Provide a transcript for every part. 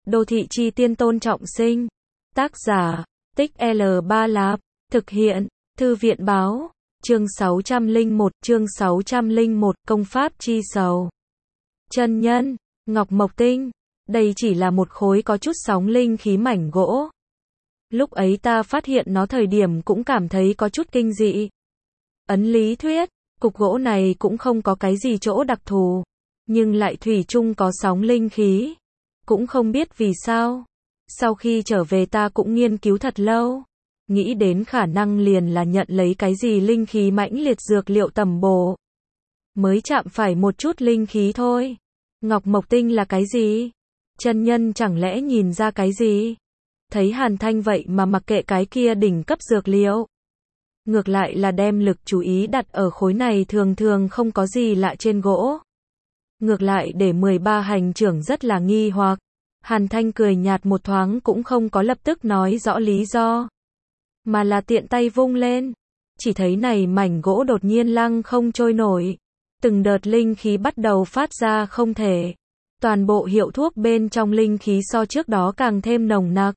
Đô thị chi tiên Tôn Trọng Sinh. Tác giả, Tích L3 Lạp. Thực hiện, Thư viện báo. Chương 601, Công pháp chi sầu. Chân nhân, Ngọc Mộc Tinh. Đây chỉ là một khối có chút sóng linh khí mảnh gỗ. Lúc ấy ta phát hiện nó thời điểm cũng cảm thấy có chút kinh dị. Ấn lý thuyết, cục gỗ này cũng không có cái gì chỗ đặc thù, nhưng lại thủy chung có sóng linh khí. Cũng không biết vì sao. Sau khi trở về ta cũng nghiên cứu thật lâu. Nghĩ đến khả năng liền là nhận lấy cái gì linh khí mãnh liệt dược liệu tầm bổ. Mới chạm phải một chút linh khí thôi. Ngọc Mộc Tinh là cái gì? Chân nhân chẳng lẽ nhìn ra cái gì? Thấy Hàn Thanh vậy mà mặc kệ cái kia đỉnh cấp dược liệu. Ngược lại là đem lực chú ý đặt ở khối này thường thường không có gì lạ trên gỗ. Ngược lại để 13 hành trưởng rất là nghi hoặc. Hàn Thanh cười nhạt một thoáng cũng không có lập tức nói rõ lý do. Mà là tiện tay vung lên. Chỉ thấy này mảnh gỗ đột nhiên lăng không trôi nổi. Từng đợt linh khí bắt đầu phát ra không thể. Toàn bộ hiệu thuốc bên trong linh khí so trước đó càng thêm nồng nặc.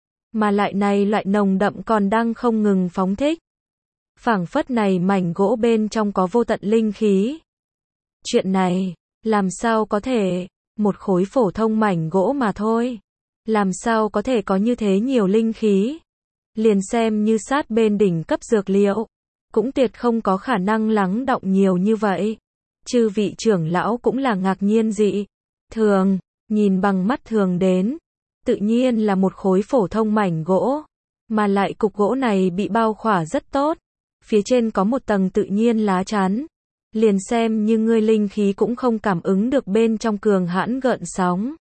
Mà lại này loại nồng đậm còn đang không ngừng phóng thích. Phảng phất này mảnh gỗ bên trong có vô tận linh khí. Chuyện này, làm sao có thể, một khối phổ thông mảnh gỗ mà thôi. Làm sao có thể có như thế nhiều linh khí. Liền xem như sát bên đỉnh cấp dược liệu. Cũng tuyệt không có khả năng lắng đọng nhiều như vậy. Chư vị trưởng lão cũng là ngạc nhiên dị. Thường, nhìn bằng mắt thường đến. Tự nhiên là một khối phổ thông mảnh gỗ. Mà lại cục gỗ này bị bao khỏa rất tốt. Phía trên có một tầng tự nhiên lá chắn. Liền xem như ngươi linh khí cũng không cảm ứng được bên trong cường hãn gợn sóng.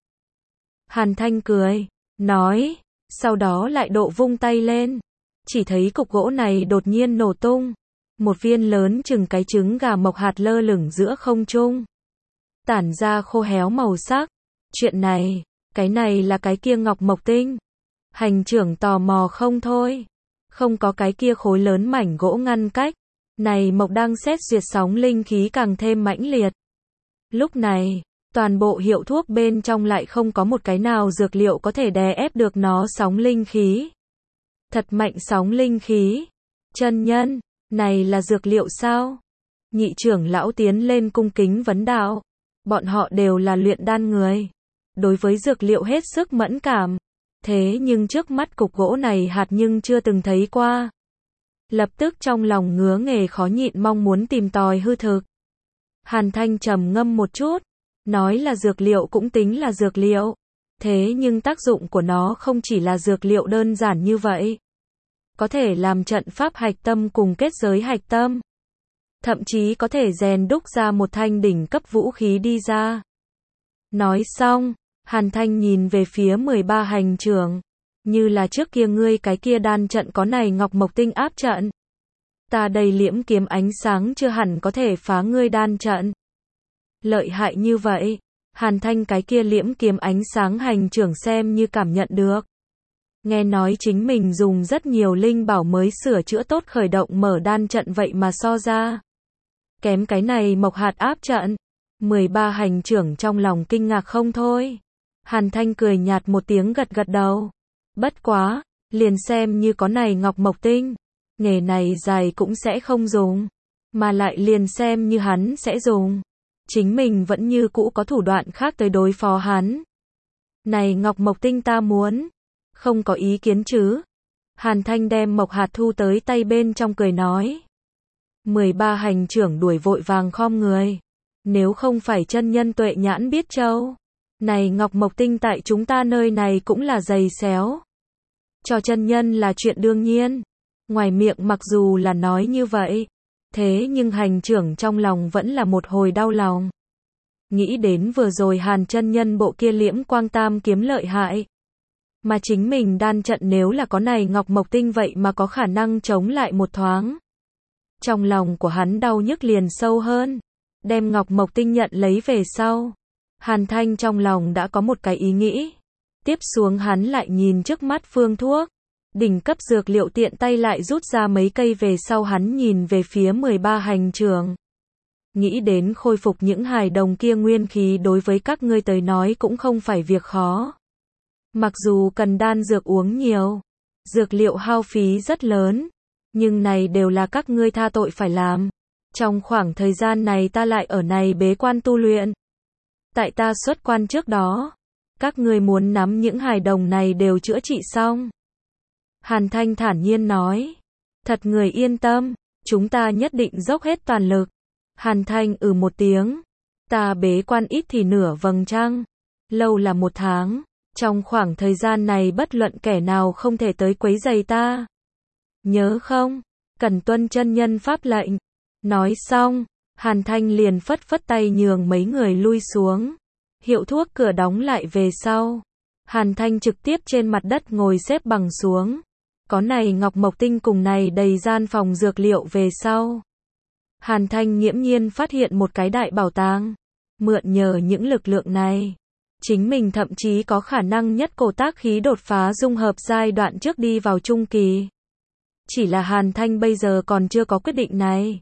Hàn Thanh cười, nói, sau đó lại độ vung tay lên. Chỉ thấy cục gỗ này đột nhiên nổ tung. Một viên lớn chừng cái trứng gà mộc hạt lơ lửng giữa không trung. Tản ra khô héo màu sắc. Chuyện này, cái này là cái kia Ngọc Mộc Tinh. Hành trưởng tò mò không thôi. Không có cái kia khối lớn mảnh gỗ ngăn cách. Này mộc đang xét duyệt sóng linh khí càng thêm mãnh liệt. Lúc này, toàn bộ hiệu thuốc bên trong lại không có một cái nào dược liệu có thể đè ép được nó sóng linh khí. Thật mạnh sóng linh khí. Chân nhân, này là dược liệu sao? Nhị trưởng lão tiến lên cung kính vấn đạo. Bọn họ đều là luyện đan người. Đối với dược liệu hết sức mẫn cảm. Thế nhưng trước mắt cục gỗ này hạt nhưng chưa từng thấy qua. Lập tức trong lòng ngứa nghề khó nhịn mong muốn tìm tòi hư thực. Hàn Thanh trầm ngâm một chút. Nói là dược liệu cũng tính là dược liệu. Thế nhưng tác dụng của nó không chỉ là dược liệu đơn giản như vậy. Có thể làm trận pháp hạch tâm cùng kết giới hạch tâm. Thậm chí có thể rèn đúc ra một thanh đỉnh cấp vũ khí đi ra. Nói xong, Hàn Thanh nhìn về phía 13 hành trưởng. Như là trước kia ngươi cái kia đan trận có này Ngọc Mộc Tinh áp trận. Ta đây liễm kiếm ánh sáng chưa hẳn có thể phá ngươi đan trận. Lợi hại như vậy, Hàn Thanh cái kia liễm kiếm ánh sáng hành trưởng xem như cảm nhận được. Nghe nói chính mình dùng rất nhiều linh bảo mới sửa chữa tốt khởi động mở đan trận vậy mà so ra. Kém cái này mộc hạt áp trận. 13 hành trưởng trong lòng kinh ngạc không thôi. Hàn Thanh cười nhạt một tiếng gật gật đầu. Bất quá, liền xem như có này Ngọc Mộc Tinh. Nghề này dài cũng sẽ không dùng. Mà lại liền xem như hắn sẽ dùng. Chính mình vẫn như cũ có thủ đoạn khác tới đối phó hắn. Này Ngọc Mộc Tinh ta muốn. Không có ý kiến chứ. Hàn Thanh đem mộc hạt thu tới tay bên trong cười nói. 13 hành trưởng đuổi vội vàng khom người. Nếu không phải chân nhân tuệ nhãn biết châu. Này Ngọc Mộc Tinh tại chúng ta nơi này cũng là dày xéo. Cho chân nhân là chuyện đương nhiên. Ngoài miệng mặc dù là nói như vậy. Thế nhưng hành trưởng trong lòng vẫn là một hồi đau lòng. Nghĩ đến vừa rồi Hàn chân nhân bộ kia liễm quang tam kiếm lợi hại. Mà chính mình đan trận nếu là có này Ngọc Mộc Tinh vậy mà có khả năng chống lại một thoáng. Trong lòng của hắn đau nhức liền sâu hơn. Đem Ngọc Mộc Tinh nhận lấy về sau. Hàn Thanh trong lòng đã có một cái ý nghĩ. Tiếp xuống hắn lại nhìn trước mắt phương thuốc. Đỉnh cấp dược liệu tiện tay lại rút ra mấy cây về sau hắn nhìn về phía 13 hành trưởng. Nghĩ đến khôi phục những hài đồng kia nguyên khí đối với các ngươi tới nói cũng không phải việc khó. Mặc dù cần đan dược uống nhiều, dược liệu hao phí rất lớn, nhưng này đều là các ngươi tha tội phải làm. Trong khoảng thời gian này ta lại ở này bế quan tu luyện. Tại ta xuất quan trước đó, các ngươi muốn nắm những hài đồng này đều chữa trị xong. Hàn Thanh thản nhiên nói. Thật người yên tâm, chúng ta nhất định dốc hết toàn lực. Hàn Thanh một tiếng. Ta bế quan ít thì nửa vầng trăng, lâu là 1 tháng. Trong khoảng thời gian này bất luận kẻ nào không thể tới quấy rầy ta. Nhớ không? Cần tuân chân nhân pháp lệnh. Nói xong, Hàn Thanh liền phất phất tay nhường mấy người lui xuống. Hiệu thuốc cửa đóng lại về sau. Hàn Thanh trực tiếp trên mặt đất ngồi xếp bằng xuống. Có này ngọc mộc tinh cùng này đầy gian phòng dược liệu về sau. Hàn Thanh nghiễm nhiên phát hiện một cái đại bảo tàng. Mượn nhờ những lực lượng này, chính mình thậm chí có khả năng nhất cổ tác khí đột phá dung hợp giai đoạn trước đi vào trung kỳ. Chỉ là Hàn Thanh bây giờ còn chưa có quyết định này.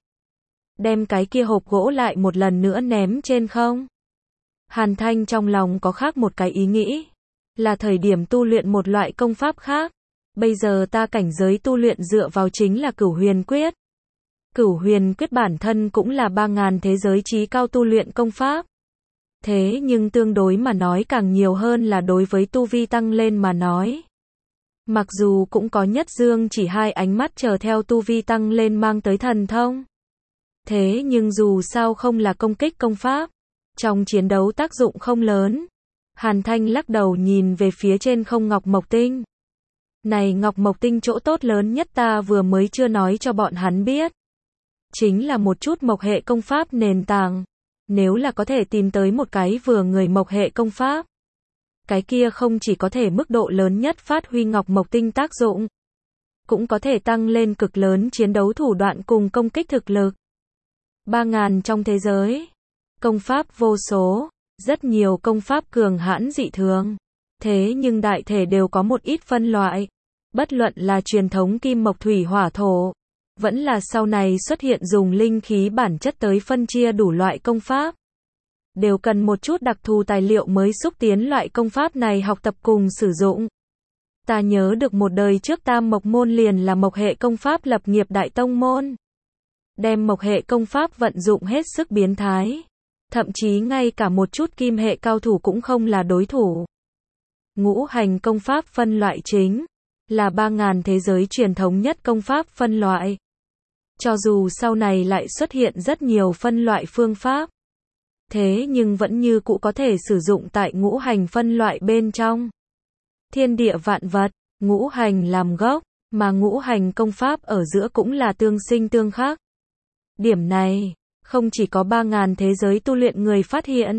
Đem cái kia hộp gỗ lại một lần nữa ném trên không. Hàn Thanh trong lòng có khác một cái ý nghĩ. Là thời điểm tu luyện một loại công pháp khác. Bây giờ ta cảnh giới tu luyện dựa vào chính là Cửu Huyền Quyết. Cửu Huyền Quyết bản thân cũng là 3.000 thế giới chí cao tu luyện công pháp. Thế nhưng tương đối mà nói càng nhiều hơn là đối với tu vi tăng lên mà nói. Mặc dù cũng có nhất dương chỉ 2 ánh mắt chờ theo tu vi tăng lên mang tới thần thông. Thế nhưng dù sao không là công kích công pháp. Trong chiến đấu tác dụng không lớn. Hàn Thanh lắc đầu nhìn về phía trên không ngọc mộc tinh. Này ngọc mộc tinh chỗ tốt lớn nhất ta vừa mới chưa nói cho bọn hắn biết. Chính là một chút mộc hệ công pháp nền tảng. Nếu là có thể tìm tới một cái vừa người mộc hệ công pháp. Cái kia không chỉ có thể mức độ lớn nhất phát huy ngọc mộc tinh tác dụng. Cũng có thể tăng lên cực lớn chiến đấu thủ đoạn cùng công kích thực lực. 3.000 trong thế giới. Công pháp vô số. Rất nhiều công pháp cường hãn dị thường. Thế nhưng đại thể đều có một ít phân loại. Bất luận là truyền thống kim mộc thủy hỏa thổ. Vẫn là sau này xuất hiện dùng linh khí bản chất tới phân chia đủ loại công pháp. Đều cần một chút đặc thù tài liệu mới xúc tiến loại công pháp này học tập cùng sử dụng. Ta nhớ được một đời trước Tam Mộc Môn liền là mộc hệ công pháp lập nghiệp đại tông môn. Đem mộc hệ công pháp vận dụng hết sức biến thái. Thậm chí ngay cả một chút kim hệ cao thủ cũng không là đối thủ. Ngũ hành công pháp phân loại chính là 3.000 thế giới truyền thống nhất công pháp phân loại. Cho dù sau này lại xuất hiện rất nhiều phân loại phương pháp. Thế nhưng vẫn như cũ có thể sử dụng tại ngũ hành phân loại bên trong. Thiên địa vạn vật, ngũ hành làm gốc, mà ngũ hành công pháp ở giữa cũng là tương sinh tương khắc. Điểm này, không chỉ có 3.000 thế giới tu luyện người phát hiện.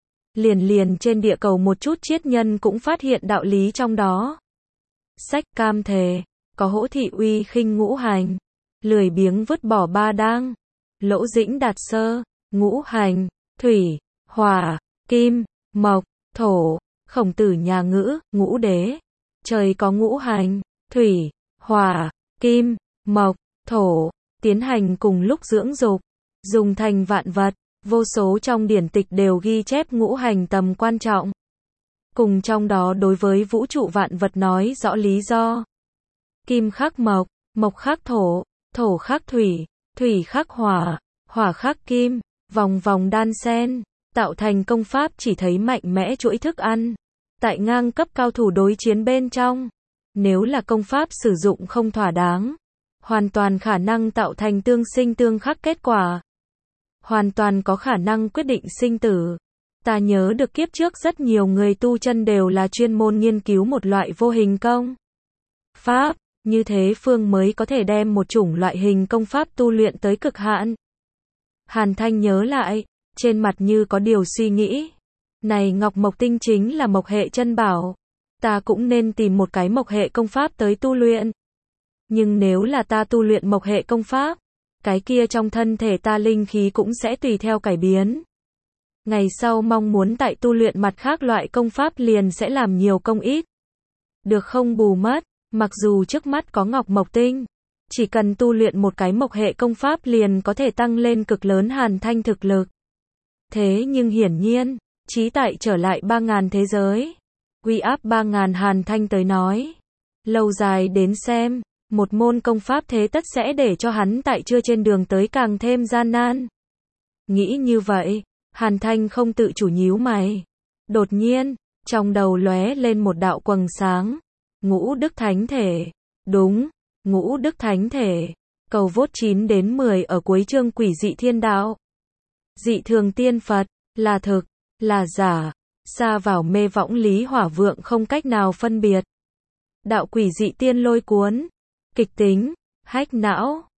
Liền trên địa cầu một chút triết nhân cũng phát hiện đạo lý trong đó. Sách Cam Thề, có Hỗ Thị Uy khinh ngũ hành, lười biếng vứt bỏ ba đang, Lỗ Dĩnh Đạt Sơ, ngũ hành, thủy, hỏa, kim, mộc, thổ, Khổng Tử nhà ngữ, ngũ đế. Trời có ngũ hành, thủy, hỏa, kim, mộc, thổ, tiến hành cùng lúc dưỡng dục, dùng thành vạn vật, vô số trong điển tịch đều ghi chép ngũ hành tầm quan trọng. Cùng trong đó đối với vũ trụ vạn vật nói rõ lý do. Kim khắc mộc, mộc khắc thổ, thổ khắc thủy, thủy khắc hỏa, hỏa khắc kim, vòng vòng đan xen, tạo thành công pháp chỉ thấy mạnh mẽ chuỗi thức ăn. Tại ngang cấp cao thủ đối chiến bên trong, nếu là công pháp sử dụng không thỏa đáng, hoàn toàn khả năng tạo thành tương sinh tương khắc kết quả. Hoàn toàn có khả năng quyết định sinh tử. Ta nhớ được kiếp trước rất nhiều người tu chân đều là chuyên môn nghiên cứu một loại vô hình công pháp, như thế phương mới có thể đem một chủng loại hình công pháp tu luyện tới cực hạn. Hàn Thanh nhớ lại, trên mặt như có điều suy nghĩ. Này ngọc mộc tinh chính là mộc hệ chân bảo. Ta cũng nên tìm một cái mộc hệ công pháp tới tu luyện. Nhưng nếu là ta tu luyện mộc hệ công pháp, cái kia trong thân thể ta linh khí cũng sẽ tùy theo cải biến. Ngày sau mong muốn tại tu luyện mặt khác loại công pháp liền sẽ làm nhiều công ít. Được không bù mất, mặc dù trước mắt có ngọc mộc tinh, chỉ cần tu luyện một cái mộc hệ công pháp liền có thể tăng lên cực lớn Hàn Thanh thực lực. Thế nhưng hiển nhiên, chí tại trở lại 3.000 thế giới. Uy áp 3.000 Hàn Thanh tới nói. Lâu dài đến xem, một môn công pháp thế tất sẽ để cho hắn tại chưa trên đường tới càng thêm gian nan. Nghĩ như vậy, Hàn Thanh không tự chủ nhíu mày. Đột nhiên, trong đầu lóe lên một đạo quầng sáng. Ngũ Đức Thánh Thể. Đúng, Ngũ Đức Thánh Thể. Cầu vốt 9 đến 10 ở cuối chương Quỷ Dị Thiên Đạo. Dị thường tiên Phật, là thực, là giả, xa vào mê võng Lý Hỏa Vượng không cách nào phân biệt. Đạo Quỷ Dị Tiên Lôi Cuốn, kịch tính, hách não.